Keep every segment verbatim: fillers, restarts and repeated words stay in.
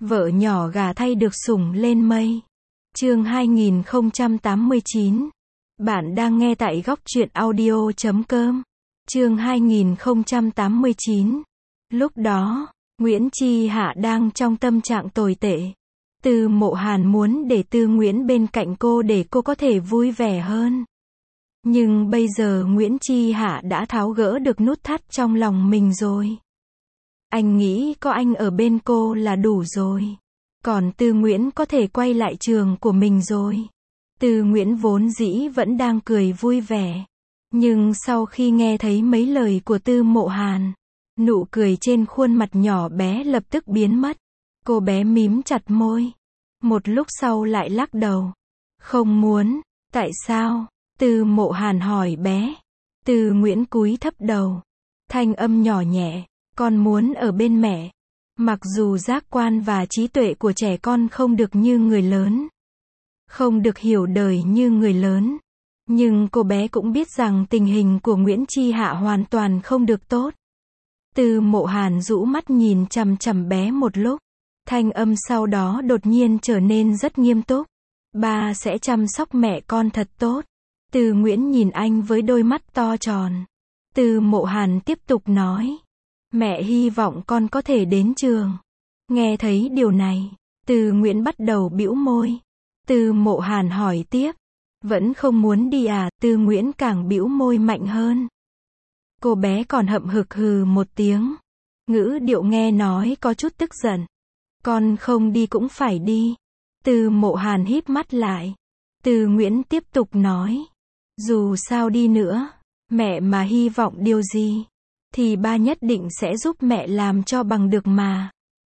Vợ nhỏ gà thay được sủng lên mây. Chương hai nghìn không trăm tám mươi chín. Bạn đang nghe tại góc truyện audio chấm com. Chương hai nghìn không trăm tám mươi chín. Lúc đó, Nguyễn Chi Hạ đang trong tâm trạng tồi tệ. Từ Mộ Hàn muốn để Tư Nguyễn bên cạnh cô để cô có thể vui vẻ hơn. Nhưng bây giờ Nguyễn Chi Hạ đã tháo gỡ được nút thắt trong lòng mình rồi. Anh nghĩ có anh ở bên cô là đủ rồi. Còn Tư Nguyễn có thể quay lại trường của mình rồi. Tư Nguyễn vốn dĩ vẫn đang cười vui vẻ. Nhưng sau khi nghe thấy mấy lời của Tư Mộ Hàn, nụ cười trên khuôn mặt nhỏ bé lập tức biến mất. Cô bé mím chặt môi. Một lúc sau lại lắc đầu. Không muốn. Tại sao? Tư Mộ Hàn hỏi bé. Tư Nguyễn cúi thấp đầu. Thanh âm nhỏ nhẹ. Con muốn ở bên mẹ. Mặc dù giác quan và trí tuệ của trẻ con không được như người lớn, không được hiểu đời như người lớn, nhưng cô bé cũng biết rằng tình hình của Nguyễn Chi Hạ hoàn toàn không được tốt. Tư Mộ Hàn rũ mắt nhìn chằm chằm bé một lúc. Thanh âm sau đó đột nhiên trở nên rất nghiêm túc. Ba sẽ chăm sóc mẹ con thật tốt. Tư Nguyễn nhìn anh với đôi mắt to tròn. Tư Mộ Hàn tiếp tục nói. Mẹ hy vọng con có thể đến trường. Nghe thấy điều này, Tư Nguyễn bắt đầu bĩu môi. Tư Mộ Hàn hỏi tiếp. Vẫn không muốn đi à? Tư Nguyễn càng bĩu môi mạnh hơn. Cô bé còn hậm hực hừ một tiếng. Ngữ điệu nghe nói có chút tức giận. Con không đi cũng phải đi. Tư Mộ Hàn híp mắt lại. Tư Nguyễn tiếp tục nói. Dù sao đi nữa, mẹ mà hy vọng điều gì, thì ba nhất định sẽ giúp mẹ làm cho bằng được mà.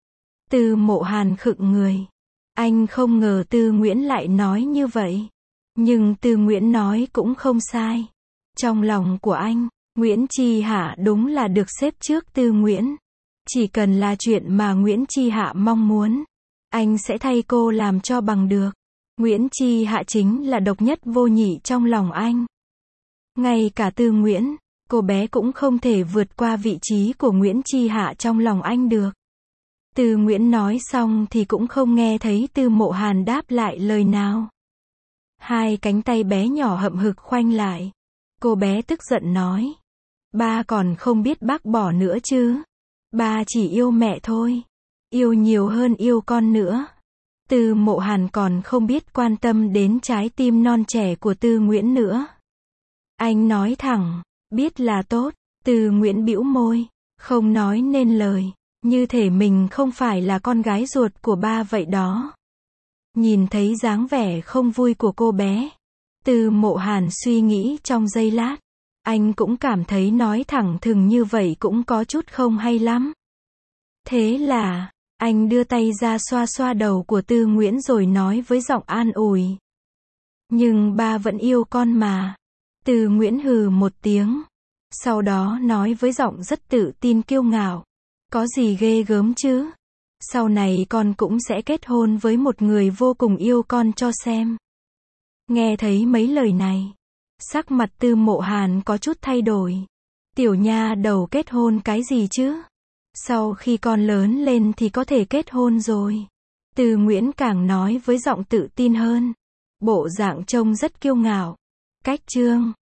Tư Mộ Hàn khựng người. Anh không ngờ Tư Nguyễn lại nói như vậy. Nhưng Tư Nguyễn nói cũng không sai. Trong lòng của anh, Nguyễn Chi Hạ đúng là được xếp trước Tư Nguyễn. Chỉ cần là chuyện mà Nguyễn Chi Hạ mong muốn, anh sẽ thay cô làm cho bằng được. Nguyễn Chi Hạ chính là độc nhất vô nhị trong lòng anh. Ngay cả Tư Nguyễn, cô bé cũng không thể vượt qua vị trí của Nguyễn Chi Hạ trong lòng anh được. Tư Nguyễn nói xong thì cũng không nghe thấy Tư Mộ Hàn đáp lại lời nào. Hai cánh tay bé nhỏ hậm hực khoanh lại. Cô bé tức giận nói. Ba còn không biết bác bỏ nữa chứ. Ba chỉ yêu mẹ thôi. Yêu nhiều hơn yêu con nữa. Tư Mộ Hàn còn không biết quan tâm đến trái tim non trẻ của Tư Nguyễn nữa. Anh nói thẳng. Biết là tốt. Tư Nguyễn bĩu môi. Không nói nên lời. Như thể mình không phải là con gái ruột của ba vậy đó. Nhìn thấy dáng vẻ không vui của cô bé, Tư Mộ Hàn suy nghĩ trong giây lát. Anh cũng cảm thấy nói thẳng thừng như vậy cũng có chút không hay lắm. Thế là, anh đưa tay ra xoa xoa đầu của Tư Nguyễn rồi nói với giọng an ủi. Nhưng ba vẫn yêu con mà. Tư Nguyễn hừ một tiếng. Sau đó nói với giọng rất tự tin kiêu ngạo. Có gì ghê gớm chứ? Sau này con cũng sẽ kết hôn với một người vô cùng yêu con cho xem. Nghe thấy mấy lời này, sắc mặt Tư Mộ Hàn có chút thay đổi. Tiểu nha đầu kết hôn cái gì chứ? Sau khi con lớn lên thì có thể kết hôn rồi. Tư Nguyễn càng nói với giọng tự tin hơn. Bộ dạng trông rất kiêu ngạo. Cách chương